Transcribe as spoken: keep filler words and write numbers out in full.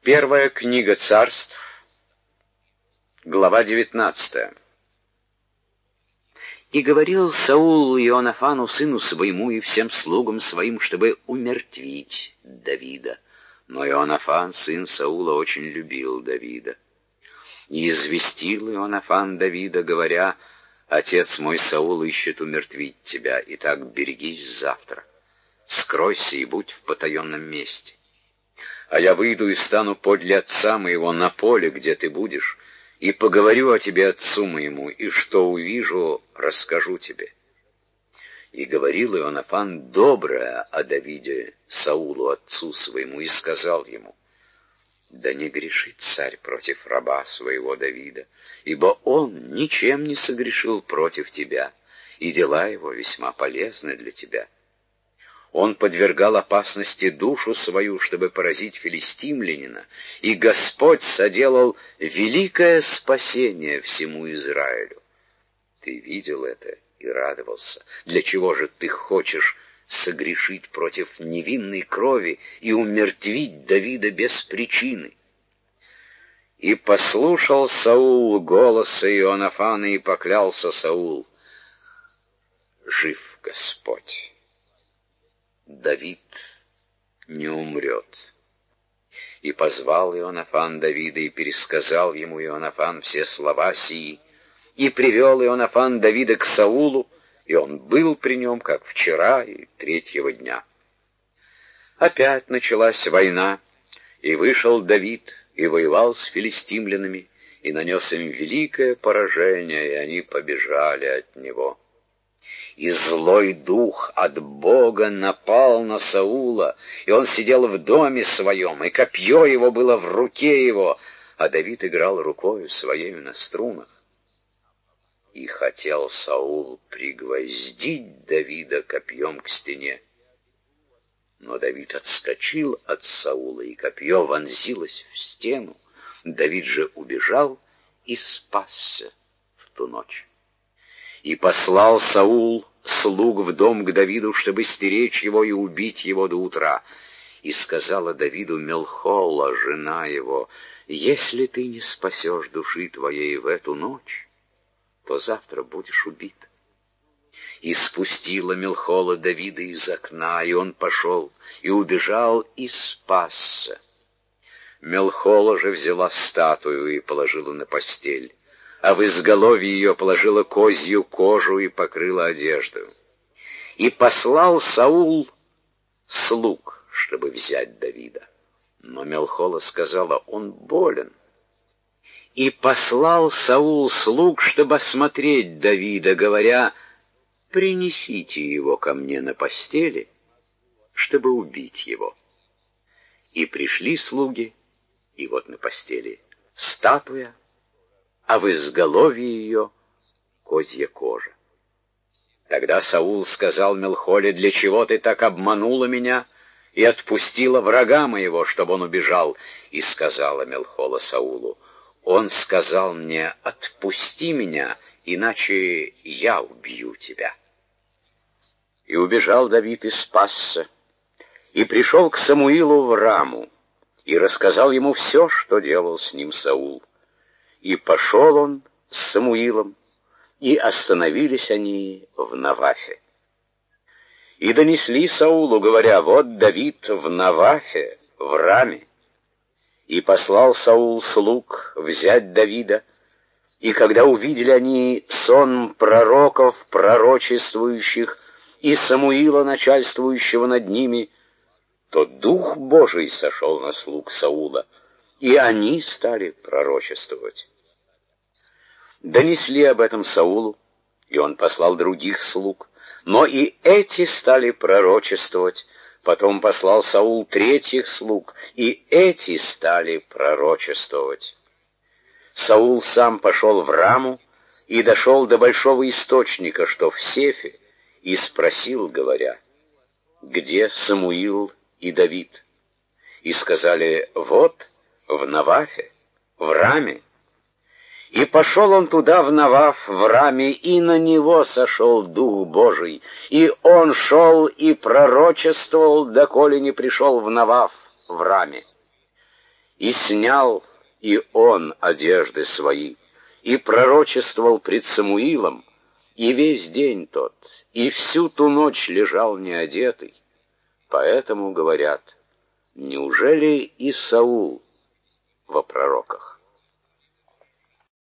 Первая книга Царств, глава девятнадцатая. И говорил Саул Ионафану, сыну своему, и всем слугам своим, чтобы умертвить Давида. Но Ионафан, сын Саула, очень любил Давида. И известил Ионафан Давида, говоря: «Отец мой Саул ищет умертвить тебя, и так берегись завтра. Скройся и будь в потаенном месте. А я выйду и стану подле отца моего на поле, где ты будешь, и поговорю о тебе отцу моему, и что увижу, расскажу тебе». И говорил Ионафан доброе о Давиде Саулу, отцу своему, и сказал ему: «Да не грешит царь против раба своего Давида, ибо он ничем не согрешил против тебя, и дела его весьма полезны для тебя. Он подвергал опасности душу свою, чтобы поразить филистимлянина, и Господь соделал великое спасение всему Израилю. Ты видел это и радовался. Для чего же ты хочешь согрешить против невинной крови и умертвить Давида без причины?» И послушал Саул голоса Ионафана, и поклялся Саул: «Жив Господь, Давид не умрет». И позвал Ионафан Давида, и пересказал ему Ионафан все слова сии, и привел Ионафан Давида к Саулу, и он был при нем, как вчера и третьего дня. Опять началась война, и вышел Давид, и воевал с филистимлянами, и нанес им великое поражение, и они побежали от него. И злой дух от Бога напал на Саула, и он сидел в доме своем, и копье его было в руке его, а Давид играл рукою своею на струнах. И хотел Саул пригвоздить Давида копьем к стене. Но Давид отскочил от Саула, и копье вонзилось в стену. Давид же убежал и спасся в ту ночь. И послал Саул слуг в дом к Давиду, чтобы стеречь его и убить его до утра. И сказала Давиду Мелхола, жена его: «Если ты не спасешь души твоей в эту ночь, то завтра будешь убит». И спустила Мелхола Давида из окна, и он пошел, и убежал, и спасся. Мелхола же взяла статую и положила на постель, а в изголовье ее положила козью кожу и покрыла одеждою. И послал Саул слуг, чтобы взять Давида. Но Мелхола сказала: «Он болен». И послал Саул слуг, чтобы осмотреть Давида, говоря: «Принесите его ко мне на постели, чтобы убить его». И пришли слуги, и вот на постели статуя, а в изголовье ее козья кожа. Тогда Саул сказал Мелхоле: «Для чего ты так обманула меня и отпустила врага моего, чтобы он убежал?» И сказала Мелхола Саулу: «Он сказал мне: отпусти меня, иначе я убью тебя». И убежал Давид и спасся, и пришел к Самуилу в Раму, и рассказал ему все, что делал с ним Саул. И пошел он с Самуилом, и остановились они в Навафе. И донесли Саулу, говоря: «Вот Давид в Навафе, в Раме». И послал Саул слуг взять Давида, и когда увидели они сон пророков, пророчествующих, и Самуила, начальствующего над ними, то Дух Божий сошел на слуг Саула, и они стали пророчествовать. Донесли об этом Саулу, и он послал других слуг, но и эти стали пророчествовать. Потом послал Саул третьих слуг, и эти стали пророчествовать. Саул сам пошел в Раму и дошел до большого источника, что в Сефе, и спросил, говоря: «Где Самуил и Давид?» И сказали: «Вот, в Навафе, в Раме». И пошел он туда, в Наваф, в Раме, и на него сошел Дух Божий, и он шел и пророчествовал, доколе не пришел в Наваф, в Раме. И снял и он одежды свои, и пророчествовал пред Самуилом, и весь день тот, и всю ту ночь лежал неодетый. Поэтому говорят: неужели и Саул во пророках?